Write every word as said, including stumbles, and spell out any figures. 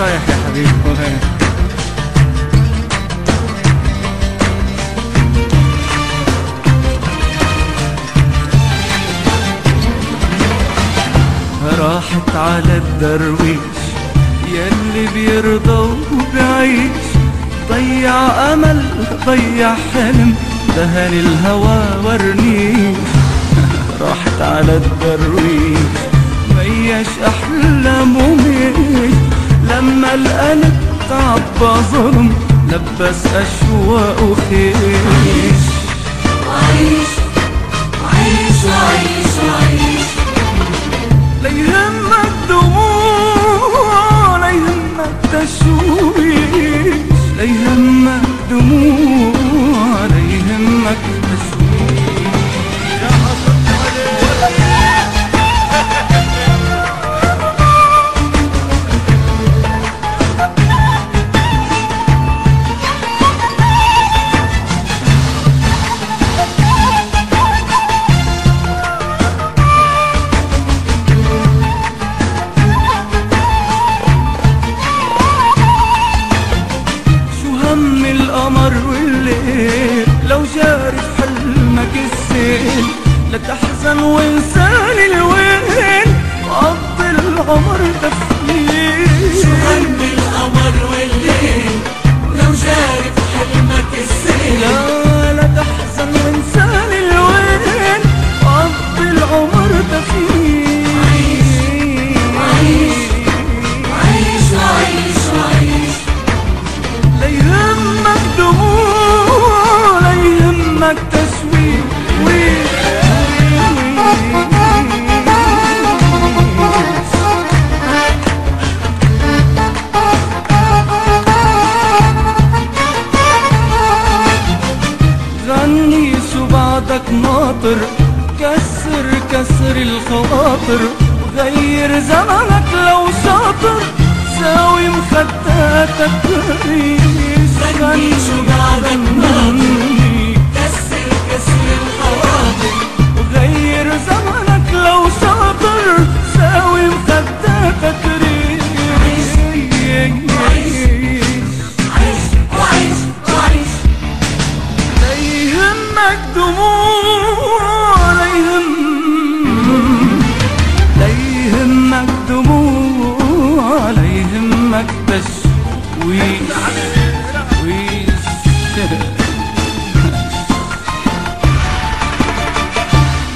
رايح يا حبيبي وين؟ راحت على الدرويش يلي بيرضى وبيعيش، ضيع امل ضيع حلم دهن الهوى ورنيش. راحت على الدرويش ميش احلامه ميش، لما القلب تعبى ظلم لبس اشواقه خيش. وعيش وعيش وعيش وعيش، لا يهمك دموع لا يهمك تشويش، لا يهمك دموع لا يهمك تشويش. يا حسن القمر والليل لو جاري في حلمك السيل، لا تحزن وانساني الويل وقضي العمر تفكير. شو هم القمر والليل لو جاري في حلمك السيل، لا لا تحزن وانساني الويل وقضي العمر تفكير. عيش عيش وعيش وعيش، لا يهمك دموع لا يهمك تسويق. غني شو بعدك ناطر، كسر كسر الخواطر، غير زمنك لو شاطر ساوي مخداتك ريش. غني شو بعدك ناطر، كسر كسر الخواطر، وغير زمنك لو شاطر ساوي مخداتك ريش. عيش عيش وعيش وعيش، لا يهمك دموع لا يهم لا يهمك دموع لا يهمك تشويش.